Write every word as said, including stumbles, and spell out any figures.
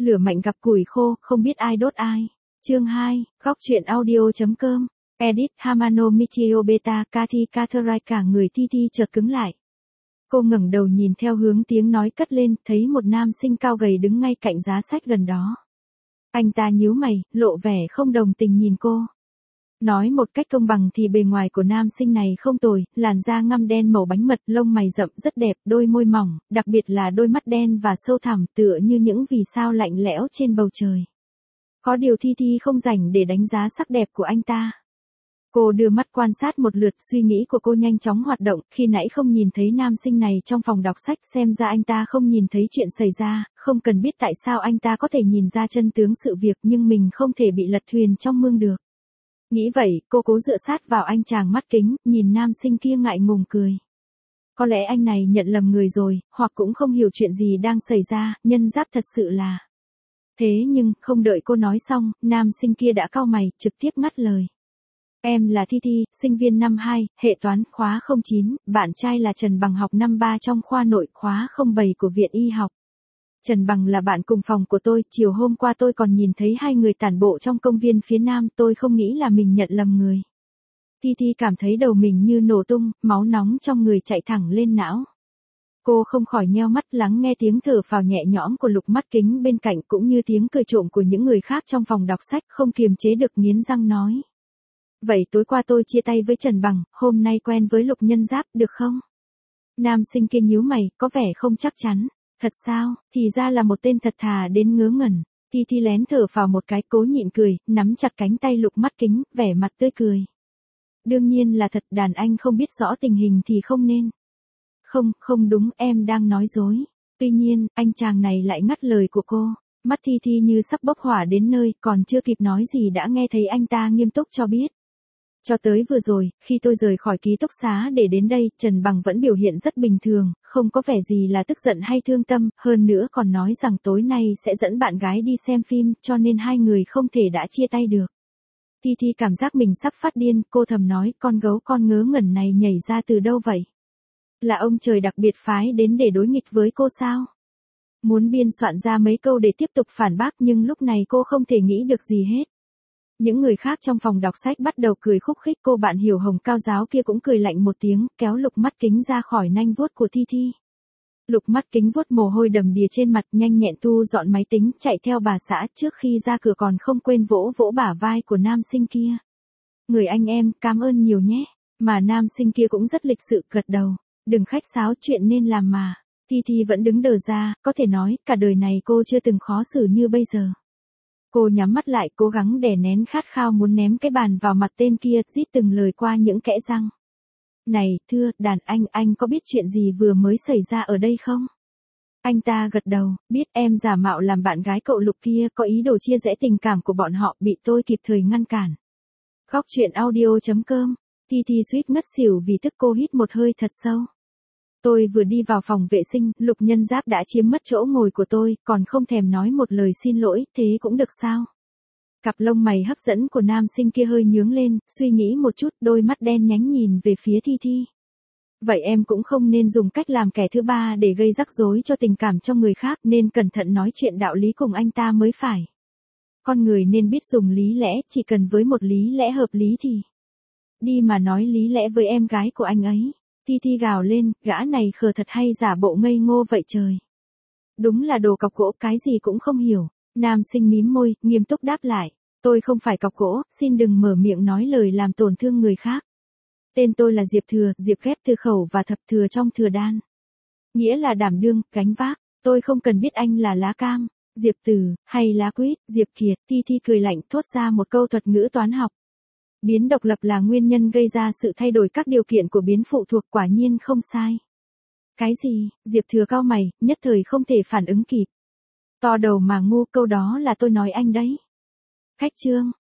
Lửa mạnh gặp củi khô, không biết ai đốt ai. Chương hai, góc truyện audio.com. Edit Hamano Michio Beta Cathy Catherine cả người Ti Ti chợt cứng lại. Cô ngẩng đầu nhìn theo hướng tiếng nói cất lên, thấy một nam sinh cao gầy đứng ngay cạnh giá sách gần đó. Anh ta nhíu mày, lộ vẻ không đồng tình nhìn cô. Nói một cách công bằng thì bề ngoài của nam sinh này không tồi, làn da ngăm đen màu bánh mật, lông mày rậm rất đẹp, đôi môi mỏng, đặc biệt là đôi mắt đen và sâu thẳm tựa như những vì sao lạnh lẽo trên bầu trời. Có điều Thi Thi không rảnh để đánh giá sắc đẹp của anh ta. Cô đưa mắt quan sát một lượt, suy nghĩ của cô nhanh chóng hoạt động, khi nãy không nhìn thấy nam sinh này trong phòng đọc sách, xem ra anh ta không nhìn thấy chuyện xảy ra, không cần biết tại sao anh ta có thể nhìn ra chân tướng sự việc nhưng mình không thể bị lật thuyền trong mương được. Nghĩ vậy, cô cố dựa sát vào anh chàng mắt kính, nhìn nam sinh kia ngại ngùng cười. Có lẽ anh này nhận lầm người rồi, hoặc cũng không hiểu chuyện gì đang xảy ra, nhân giáp thật sự là. Thế nhưng, không đợi cô nói xong, nam sinh kia đã cau mày, trực tiếp ngắt lời. Em là Thi Thi, sinh viên năm hai, hệ toán, khóa không chín, bạn trai là Trần Bằng học năm ba trong khoa nội, khóa không bảy của Viện Y học. Trần Bằng là bạn cùng phòng của tôi, chiều hôm qua tôi còn nhìn thấy hai người tản bộ trong công viên phía nam, tôi không nghĩ là mình nhận lầm người. Thi Thi cảm thấy đầu mình như nổ tung, máu nóng trong người chạy thẳng lên não. Cô không khỏi nheo mắt lắng nghe tiếng thở phào nhẹ nhõm của Lục mắt kính bên cạnh cũng như tiếng cười trộm của những người khác trong phòng đọc sách, không kiềm chế được nghiến răng nói. Vậy tối qua tôi chia tay với Trần Bằng, hôm nay quen với Lục nhân giáp, được không? Nam sinh kia nhíu mày, có vẻ không chắc chắn. Thật sao, thì ra là một tên thật thà đến ngớ ngẩn. Thi Thi lén thở vào một cái, cố nhịn cười, nắm chặt cánh tay Lục mắt kính, vẻ mặt tươi cười. Đương nhiên là thật, đàn anh không biết rõ tình hình thì không nên. Không, không đúng, em đang nói dối. Tuy nhiên, anh chàng này lại ngắt lời của cô. Mắt Thi Thi như sắp bốc hỏa đến nơi, còn chưa kịp nói gì đã nghe thấy anh ta nghiêm túc cho biết. Cho tới vừa rồi, khi tôi rời khỏi ký túc xá để đến đây, Trần Bằng vẫn biểu hiện rất bình thường, không có vẻ gì là tức giận hay thương tâm, hơn nữa còn nói rằng tối nay sẽ dẫn bạn gái đi xem phim, cho nên hai người không thể đã chia tay được. Thi Thi cảm giác mình sắp phát điên, cô thầm nói, con gấu con ngớ ngẩn này nhảy ra từ đâu vậy? Là ông trời đặc biệt phái đến để đối nghịch với cô sao? Muốn biên soạn ra mấy câu để tiếp tục phản bác nhưng lúc này cô không thể nghĩ được gì hết. Những người khác trong phòng đọc sách bắt đầu cười khúc khích, cô bạn hiểu hồng cao giáo kia cũng cười lạnh một tiếng, kéo Lục mắt kính ra khỏi nanh vuốt của Thi Thi. Lục mắt kính vuốt mồ hôi đầm đìa trên mặt, nhanh nhẹn thu dọn máy tính, chạy theo bà xã, trước khi ra cửa còn không quên vỗ vỗ bả vai của nam sinh kia. Người anh em, cảm ơn nhiều nhé. Mà nam sinh kia cũng rất lịch sự, gật đầu. Đừng khách sáo, chuyện nên làm mà. Thi Thi vẫn đứng đờ ra, có thể nói, cả đời này cô chưa từng khó xử như bây giờ. Cô nhắm mắt lại, cố gắng đè nén khát khao muốn ném cái bàn vào mặt tên kia, rít từng lời qua những kẽ răng. Này, thưa, đàn anh, anh có biết chuyện gì vừa mới xảy ra ở đây không? Anh ta gật đầu, biết em giả mạo làm bạn gái cậu Lục kia, có ý đồ chia rẽ tình cảm của bọn họ, bị tôi kịp thời ngăn cản. Góc truyện audio.com. Thi Thi suýt ngất xỉu vì tức, cô hít một hơi thật sâu. Tôi vừa đi vào phòng vệ sinh, Lục nhân giáp đã chiếm mất chỗ ngồi của tôi, còn không thèm nói một lời xin lỗi, thế cũng được sao? Cặp lông mày hấp dẫn của nam sinh kia hơi nhướng lên, suy nghĩ một chút, đôi mắt đen nhánh nhìn về phía Thi Thi. Vậy em cũng không nên dùng cách làm kẻ thứ ba để gây rắc rối cho tình cảm cho người khác, nên cẩn thận nói chuyện đạo lý cùng anh ta mới phải. Con người nên biết dùng lý lẽ, chỉ cần với một lý lẽ hợp lý thì đi mà nói lý lẽ với em gái của anh ấy. Thi Thi gào lên, gã này khờ thật hay giả bộ ngây ngô vậy trời. Đúng là đồ cọc gỗ, cái gì cũng không hiểu. Nam sinh mím môi, nghiêm túc đáp lại. Tôi không phải cọc gỗ, xin đừng mở miệng nói lời làm tổn thương người khác. Tên tôi là Diệp Thừa, Diệp ghép từ khẩu và thập thừa trong thừa đan. Nghĩa là đảm đương, gánh vác. Tôi không cần biết anh là lá cam, Diệp Tử, hay lá quýt, Diệp Kiệt. Thi Thi cười lạnh thốt ra một câu thuật ngữ toán học. Biến độc lập là nguyên nhân gây ra sự thay đổi các điều kiện của biến phụ thuộc, quả nhiên không sai. Cái gì? Diệp Thừa cau mày, nhất thời không thể phản ứng kịp. To đầu mà ngu, câu đó là tôi nói anh đấy. Khách trương,